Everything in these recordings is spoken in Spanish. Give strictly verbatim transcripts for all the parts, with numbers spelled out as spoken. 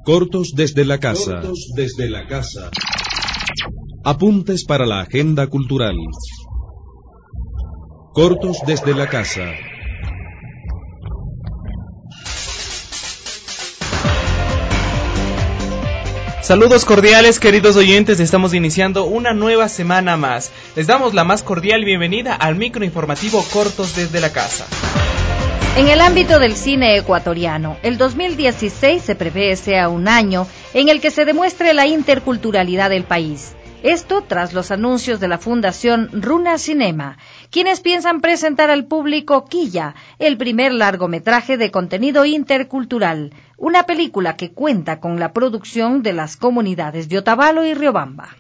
Cortos desde la casa. Cortos desde la casa. Apuntes para la agenda cultural. Cortos desde la casa. Saludos cordiales, queridos oyentes, estamos iniciando una nueva semana más. Les damos la más cordial bienvenida al microinformativo Cortos desde la casa. En el ámbito del cine ecuatoriano, el dos mil dieciséis se prevé sea un año en el que se demuestre la interculturalidad del país. Esto tras los anuncios de la Fundación Runa Cinema, quienes piensan presentar al público Quilla, el primer largometraje de contenido intercultural, una película que cuenta con la producción de las comunidades de Otavalo y Riobamba.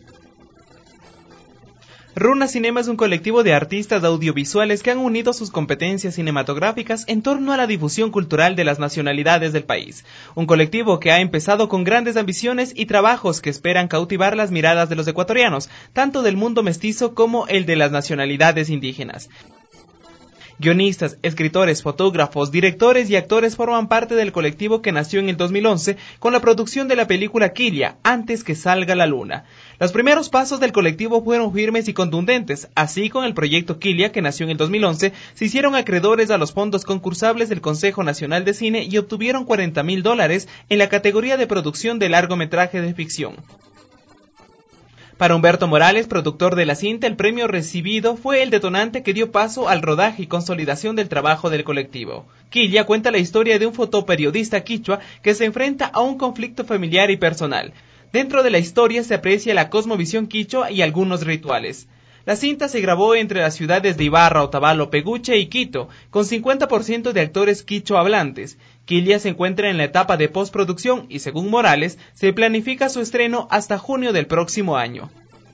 Runa Cinema es un colectivo de artistas audiovisuales que han unido sus competencias cinematográficas en torno a la difusión cultural de las nacionalidades del país. Un colectivo que ha empezado con grandes ambiciones y trabajos que esperan cautivar las miradas de los ecuatorianos, tanto del mundo mestizo como el de las nacionalidades indígenas. Guionistas, escritores, fotógrafos, directores y actores forman parte del colectivo que nació en el dos mil once con la producción de la película Quilla, Antes que salga la luna. Los primeros pasos del colectivo fueron firmes y contundentes. Así, con el proyecto Quilla, que nació en el dos mil once, se hicieron acreedores a los fondos concursables del Consejo Nacional de Cine y obtuvieron cuarenta mil dólares en la categoría de producción de largometraje de ficción. Para Humberto Morales, productor de la cinta, el premio recibido fue el detonante que dio paso al rodaje y consolidación del trabajo del colectivo. Quilla cuenta la historia de un fotoperiodista quichua que se enfrenta a un conflicto familiar y personal. Dentro de la historia se aprecia la cosmovisión quichua y algunos rituales. La cinta se grabó entre las ciudades de Ibarra, Otavalo, Peguche y Quito, con cincuenta por ciento de actores quichua hablantes. Quilla se encuentra en la etapa de postproducción y, según Morales, se planifica su estreno hasta junio del próximo año.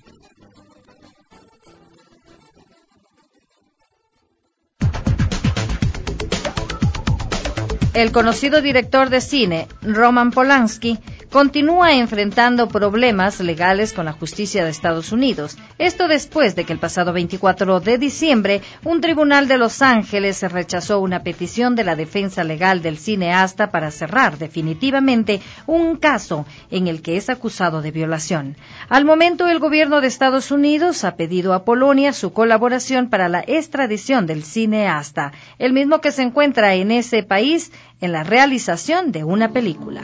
El conocido director de cine, Roman Polanski, continúa enfrentando problemas legales con la justicia de Estados Unidos. Esto después de que el pasado veinticuatro de diciembre, un tribunal de Los Ángeles rechazó una petición de la defensa legal del cineasta para cerrar definitivamente un caso en el que es acusado de violación. Al momento, el gobierno de Estados Unidos ha pedido a Polonia su colaboración para la extradición del cineasta, el mismo que se encuentra en ese país en la realización de una película.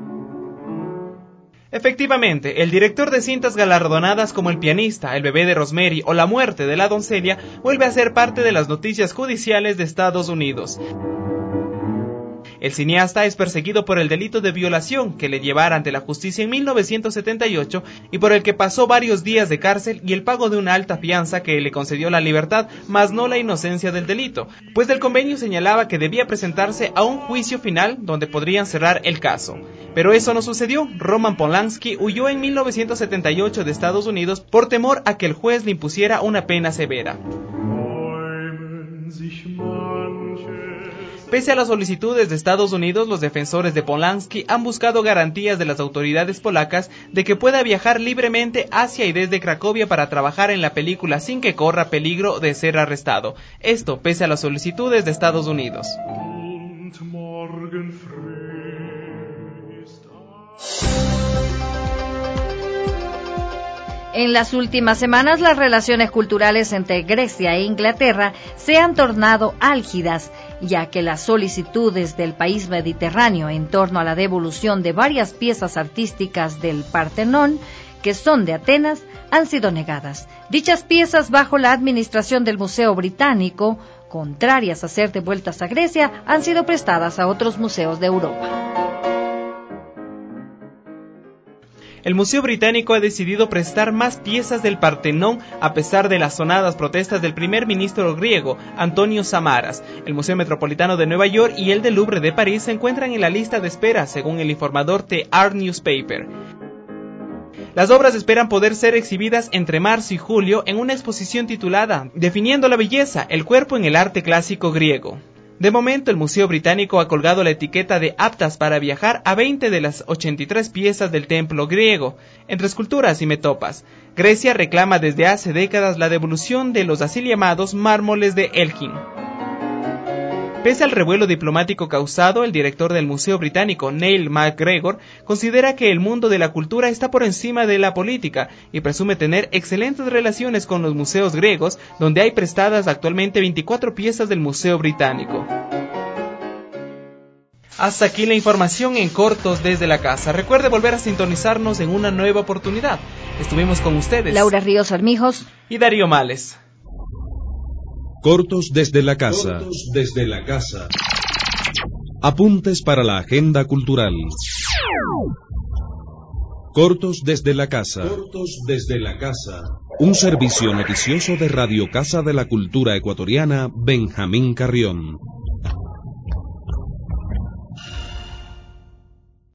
Efectivamente, el director de cintas galardonadas como El pianista, El bebé de Rosemary o La muerte de la doncella vuelve a ser parte de las noticias judiciales de Estados Unidos. El cineasta es perseguido por el delito de violación que le llevara ante la justicia en mil novecientos setenta y ocho y por el que pasó varios días de cárcel y el pago de una alta fianza que le concedió la libertad, mas no la inocencia del delito, pues del convenio señalaba que debía presentarse a un juicio final donde podrían cerrar el caso. Pero eso no sucedió. Roman Polanski huyó en mil novecientos setenta y ocho de Estados Unidos por temor a que el juez le impusiera una pena severa. Pese a las solicitudes de Estados Unidos, los defensores de Polanski han buscado garantías de las autoridades polacas de que pueda viajar libremente hacia y desde Cracovia para trabajar en la película sin que corra peligro de ser arrestado. Esto pese a las solicitudes de Estados Unidos. En las últimas semanas, las relaciones culturales entre Grecia e Inglaterra se han tornado álgidas, ya que las solicitudes del país mediterráneo en torno a la devolución de varias piezas artísticas del Partenón, que son de Atenas, han sido negadas. Dichas piezas, bajo la administración del Museo Británico, contrarias a ser devueltas a Grecia, han sido prestadas a otros museos de Europa. El Museo Británico ha decidido prestar más piezas del Partenón a pesar de las sonadas protestas del primer ministro griego, Antonio Samaras. El Museo Metropolitano de Nueva York y el del Louvre de París se encuentran en la lista de espera, según el informador The Art Newspaper. Las obras esperan poder ser exhibidas entre marzo y julio en una exposición titulada Definiendo la belleza, el cuerpo en el arte clásico griego. De momento, el Museo Británico ha colgado la etiqueta de aptas para viajar a veinte de las ochenta y tres piezas del templo griego, entre esculturas y metopas. Grecia reclama desde hace décadas la devolución de los así llamados mármoles de Elgin. Pese al revuelo diplomático causado, el director del Museo Británico, Neil MacGregor, considera que el mundo de la cultura está por encima de la política y presume tener excelentes relaciones con los museos griegos, donde hay prestadas actualmente veinticuatro piezas del Museo Británico. Hasta aquí la información en Cortos desde la Casa. Recuerde volver a sintonizarnos en una nueva oportunidad. Estuvimos con ustedes Laura Ríos Armijos y Darío Males. Cortos desde la Casa. Cortos desde la Casa. Apuntes para la agenda cultural. Cortos desde la Casa. Cortos desde la Casa. Un servicio noticioso de Radio Casa de la Cultura Ecuatoriana, Benjamín Carrión.